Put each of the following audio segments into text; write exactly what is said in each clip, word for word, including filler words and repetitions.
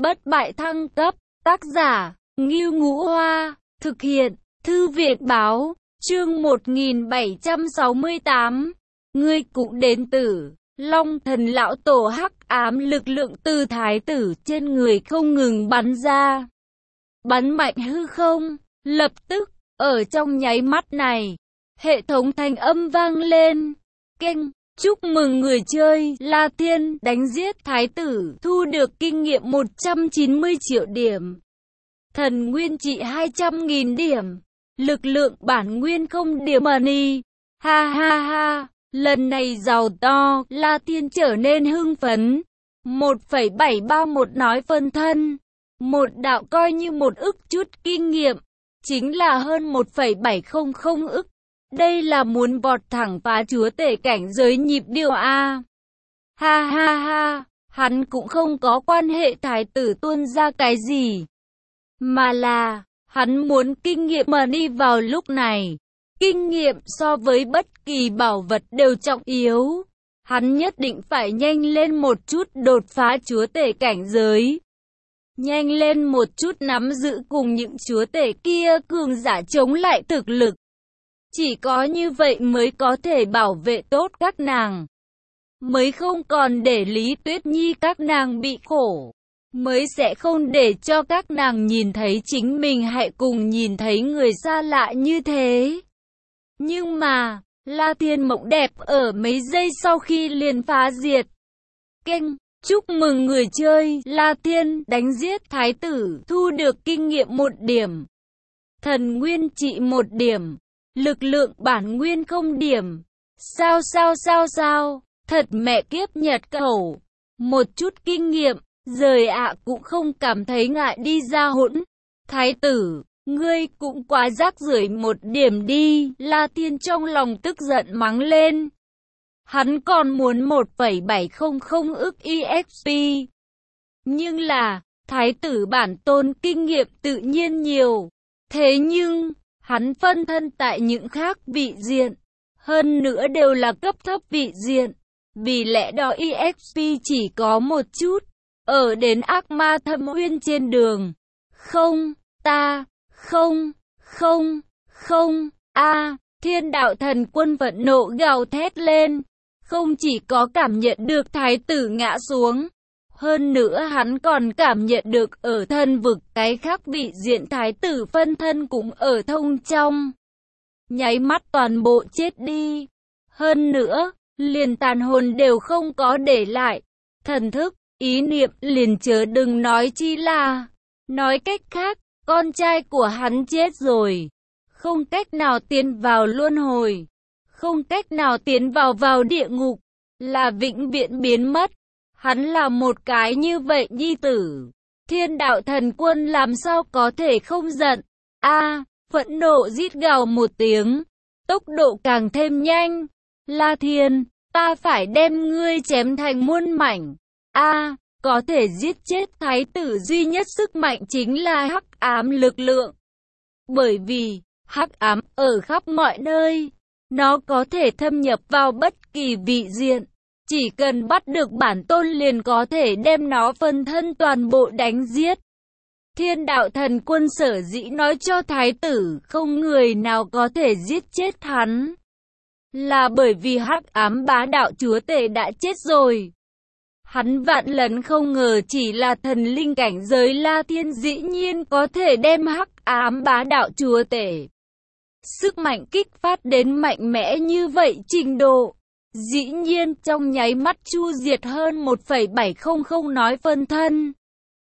bất bại thăng cấp, tác giả, Ngưu Ngũ Hoa, thực hiện, Thư viện báo, chương một nghìn bảy trăm sáu mươi tám. Ngươi cũng đến từ, Long Thần Lão Tổ hắc ám lực lượng từ thái tử trên người không ngừng bắn ra. Bắn mạnh hư không, lập tức, ở trong nháy mắt này, hệ thống thanh âm vang lên. Keng, chúc mừng người chơi La Thiên đánh giết thái tử, thu được kinh nghiệm một trăm chín mươi triệu điểm. Thần nguyên trị hai trăm nghìn điểm. Lực lượng bản nguyên không điểm money. Ha ha ha, lần này giàu to, La Thiên trở nên hưng phấn. một phẩy bảy ba mốt nói phân thân. Một đạo coi như một ức chút kinh nghiệm. Chính là hơn một phẩy bảy không không ức. Đây là muốn vọt thẳng phá chúa tể cảnh giới nhịp điệu a. Ha ha ha, hắn cũng không có quan hệ thái tử tuôn ra cái gì. Mà là, hắn muốn kinh nghiệm money vào lúc này. Kinh nghiệm so với bất kỳ bảo vật đều trọng yếu. Hắn nhất định phải nhanh lên một chút đột phá chúa tể cảnh giới. Nhanh lên một chút nắm giữ cùng những chúa tể kia cường giả chống lại thực lực. Chỉ có như vậy mới có thể bảo vệ tốt các nàng. Mới không còn để Lý Tuyết Nhi các nàng bị khổ. Mới sẽ không để cho các nàng nhìn thấy chính mình hãy cùng nhìn thấy người xa lạ như thế. Nhưng mà, La Thiên mộng đẹp ở mấy giây sau khi liền phá diệt. Keng, chúc mừng người chơi La Thiên đánh giết thái tử, thu được kinh nghiệm một điểm. Thần nguyên trị một điểm. Lực lượng bản nguyên không điểm. Sao sao sao sao, thật mẹ kiếp nhật cẩu. Một chút kinh nghiệm, rời ạ cũng không cảm thấy ngại đi ra hỗn. Thái tử, ngươi cũng quá rác rưởi một điểm đi. La Thiên trong lòng tức giận mắng lên. Hắn còn muốn một phẩy bảy không không ức e ích pê. Nhưng là, thái tử bản tôn kinh nghiệm tự nhiên nhiều. Thế nhưng, hắn phân thân tại những khác vị diện. Hơn nữa đều là cấp thấp vị diện. Vì lẽ đó e ích pê chỉ có một chút. Ở đến ác ma thâm uyên trên đường. Không, ta, không, không, không, a Thiên đạo thần quân vận nộ gào thét lên. Không chỉ có cảm nhận được thái tử ngã xuống. Hơn nữa hắn còn cảm nhận được ở thân vực cái khác vị diện thái tử phân thân cũng ở thông trong. Nháy mắt toàn bộ chết đi. Hơn nữa, liền tàn hồn đều không có để lại. Thần thức, ý niệm liền chớ đừng nói chi là. Nói cách khác, con trai của hắn chết rồi. Không cách nào tiến vào luân hồi. Không cách nào tiến vào vào địa ngục. Là vĩnh viễn biến mất. Hắn là một cái như vậy nhi tử. Thiên đạo thần quân làm sao có thể không giận. A, phẫn nộ rít gào một tiếng. Tốc độ càng thêm nhanh. La Thiên, ta phải đem ngươi chém thành muôn mảnh. A, có thể giết chết thái tử duy nhất sức mạnh chính là hắc ám lực lượng. Bởi vì, hắc ám ở khắp mọi nơi. Nó có thể thâm nhập vào bất kỳ vị diện. Chỉ cần bắt được bản tôn liền có thể đem nó phân thân toàn bộ đánh giết. Thiên đạo thần quân sở dĩ nói cho thái tử không người nào có thể giết chết hắn. Là bởi vì hắc ám bá đạo chúa tể đã chết rồi. Hắn vạn lần không ngờ chỉ là thần linh cảnh giới La Thiên dĩ nhiên có thể đem hắc ám bá đạo chúa tể. Sức mạnh kích phát đến mạnh mẽ như vậy trình độ. Dĩ nhiên trong nháy mắt chu diệt hơn một phẩy bảy không không nói phân thân.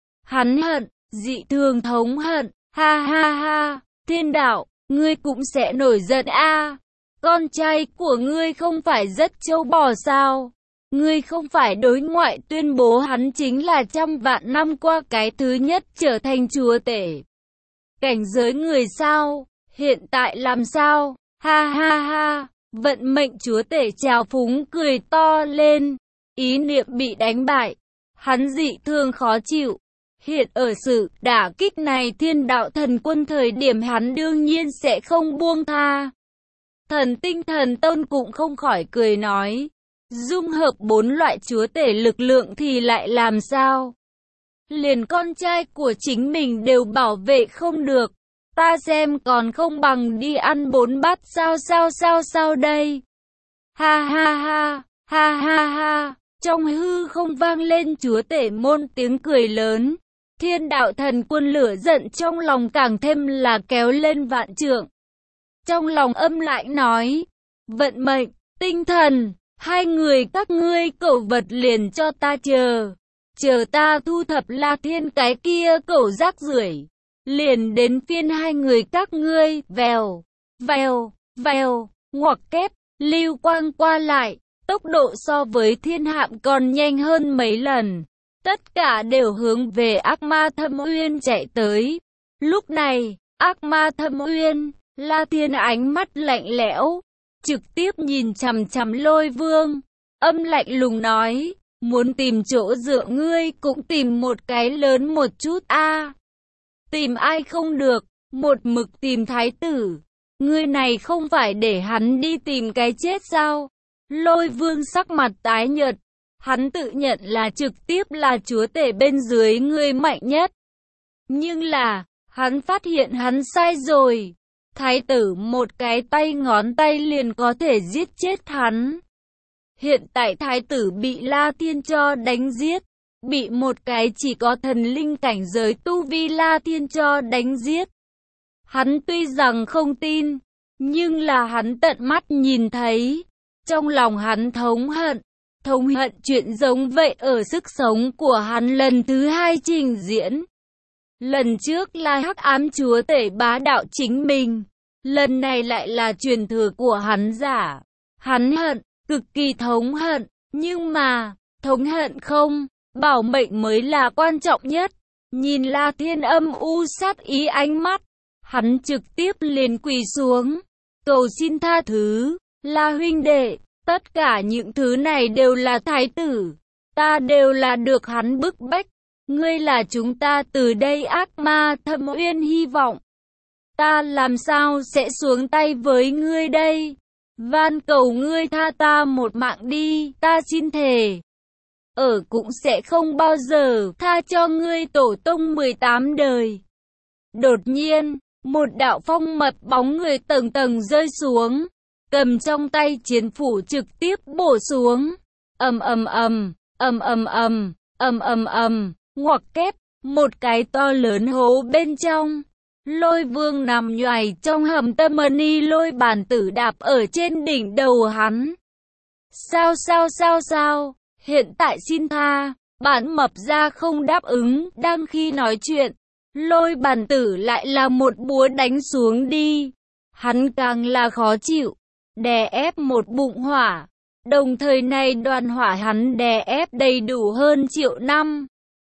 Hắn hận, dị thường thống hận, ha ha ha, thiên đạo, ngươi cũng sẽ nổi giận a. Con trai của ngươi không phải rất trâu bò sao? Ngươi không phải đối ngoại tuyên bố hắn chính là trăm vạn năm qua cái thứ nhất trở thành chúa tể. Cảnh giới người sao? Hiện tại làm sao? Ha ha ha. Vận mệnh chúa tể trào phúng cười to lên. Ý niệm bị đánh bại. Hắn dị thường khó chịu. Hiện ở sự đả kích này thiên đạo thần quân thời điểm hắn đương nhiên sẽ không buông tha. Thần tinh thần tôn cũng không khỏi cười nói. Dung hợp bốn loại chúa tể lực lượng thì lại làm sao? liền con trai của chính mình đều bảo vệ không được. Ta xem còn không bằng đi ăn bốn bát sao sao sao sao đây. Ha ha ha, ha ha ha, trong hư không vang lên chúa tể môn tiếng cười lớn. Thiên đạo thần quân lửa giận trong lòng càng thêm là kéo lên vạn trượng. Trong lòng âm lại nói, vận mệnh, tinh thần, hai người các ngươi cẩu vật liền cho ta chờ. Chờ ta thu thập La Thiên cái kia cẩu rác rưởi, liền đến phiên hai người các ngươi. Vèo, vèo, vèo, ngoặc kép, lưu quang qua lại, tốc độ so với thiên hạm còn nhanh hơn mấy lần. Tất cả đều hướng về ác ma Thâm Uyên chạy tới. Lúc này, ác ma Thâm Uyên, La Thiên ánh mắt lạnh lẽo, trực tiếp nhìn chằm chằm Lôi Vương, âm lạnh lùng nói, muốn tìm chỗ dựa ngươi cũng tìm một cái lớn một chút a. À, tìm ai không được, một mực tìm thái tử. Ngươi này không phải để hắn đi tìm cái chết sao? Lôi Vương sắc mặt tái nhợt, hắn tự nhận là trực tiếp là chúa tể bên dưới người mạnh nhất. Nhưng là, hắn phát hiện hắn sai rồi. Thái tử một cái tay ngón tay liền có thể giết chết hắn. Hiện tại thái tử bị La Thiên cho đánh giết, bị một cái chỉ có thần linh cảnh giới tu vi La Thiên cho đánh giết. Hắn tuy rằng không tin, nhưng là hắn tận mắt nhìn thấy. Trong lòng hắn thống hận, thống hận chuyện giống vậy ở sức sống của hắn lần thứ hai trình diễn. Lần trước là hắc ám chúa tể bá đạo chính mình, lần này lại là truyền thừa của hắn giả. Hắn hận, cực kỳ thống hận, nhưng mà, thống hận không, bảo mệnh mới là quan trọng nhất. Nhìn La Thiên âm u sát ý ánh mắt, hắn trực tiếp liền quỳ xuống, cầu xin tha thứ. La huynh đệ, tất cả những thứ này đều là thái tử, ta đều là được hắn bức bách. Ngươi là chúng ta từ đây ác ma Thâm Uyên hy vọng. Ta làm sao sẽ xuống tay với ngươi đây? Van cầu ngươi tha ta một mạng đi, ta xin thề. Ở cũng sẽ không bao giờ tha cho ngươi tổ tông mười tám đời. Đột nhiên, một đạo phong mật bóng người tầng tầng rơi xuống, cầm trong tay chiến phủ trực tiếp bổ xuống. Ầm ầm ầm, ầm ầm ầm, ầm ầm ầm, ngoặc kép, một cái to lớn hố bên trong. Lôi Vương nằm nhoài trong hầm tâm ni lôi bàn tử đạp ở trên đỉnh đầu hắn. Sao sao sao sao, hiện tại xin tha, bản mập ra không đáp ứng. Đang khi nói chuyện, lôi bàn tử lại là một búa đánh xuống đi. Hắn càng là khó chịu, đè ép một bụng hỏa. Đồng thời này đoàn hỏa hắn đè ép đầy đủ hơn triệu năm.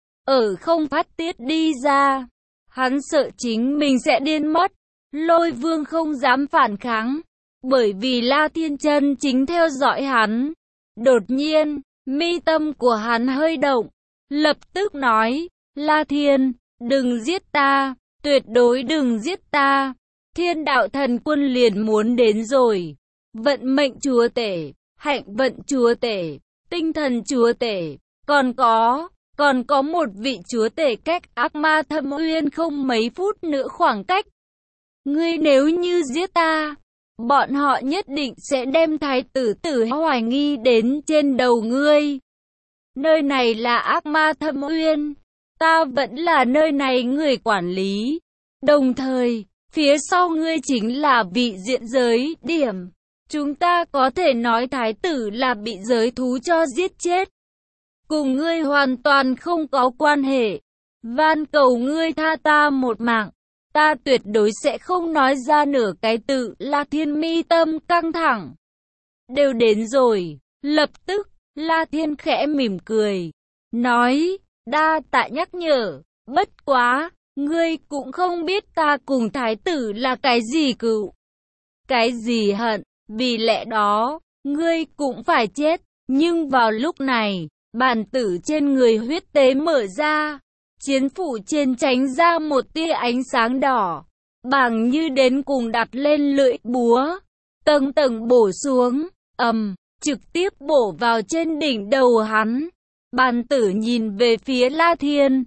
Ở không phát tiết đi ra. Hắn sợ chính mình sẽ điên mất. Lôi Vương không dám phản kháng, bởi vì La Thiên chân chính theo dõi hắn. Đột nhiên, mi tâm của hắn hơi động, lập tức nói, La Thiên, đừng giết ta, tuyệt đối đừng giết ta. Thiên đạo thần quân liền muốn đến rồi. Vận mệnh chúa tể, hạnh vận chúa tể, tinh thần chúa tể, còn có... Còn có một vị chúa tể cách ác ma Thâm Uyên không mấy phút nữa khoảng cách. Ngươi nếu như giết ta, bọn họ nhất định sẽ đem thái tử tử hoài nghi đến trên đầu ngươi. Nơi này là ác ma Thâm Uyên, ta vẫn là nơi này người quản lý. Đồng thời, phía sau ngươi chính là vị diện giới điểm. Chúng ta có thể nói thái tử là bị giới thú cho giết chết. Cùng ngươi hoàn toàn không có quan hệ. Van cầu ngươi tha ta một mạng. Ta tuyệt đối sẽ không nói ra nửa cái tự. La Thiên mi tâm căng thẳng. Đều đến rồi. Lập tức, La Thiên khẽ mỉm cười. Nói, đa tạ nhắc nhở. Bất quá, ngươi cũng không biết ta cùng thái tử là cái gì cựu. Cái gì hận. Vì lẽ đó, ngươi cũng phải chết. Nhưng vào lúc này, bàn tử trên người huyết tế mở ra, chiến phủ trên tránh ra một tia ánh sáng đỏ, bàng như đến cùng đặt lên lưỡi búa, tầng tầng bổ xuống, ầm, trực tiếp bổ vào trên đỉnh đầu hắn. Bàn tử nhìn về phía La Thiên,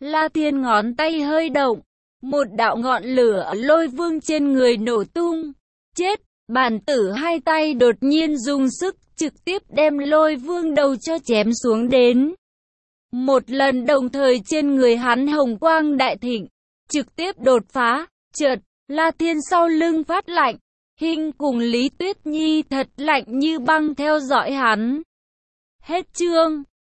La Thiên ngón tay hơi động, một đạo ngọn lửa ở Lôi Vương trên người nổ tung. Chết! Bản tử hai tay đột nhiên dùng sức, trực tiếp đem Lôi Vương đầu cho chém xuống đến. Một lần đồng thời trên người hắn hồng quang đại thịnh, trực tiếp đột phá. Chợt, La Thiên sau lưng phát lạnh, Hinh cùng Lý Tuyết Nhi thật lạnh như băng theo dõi hắn. Hết chương.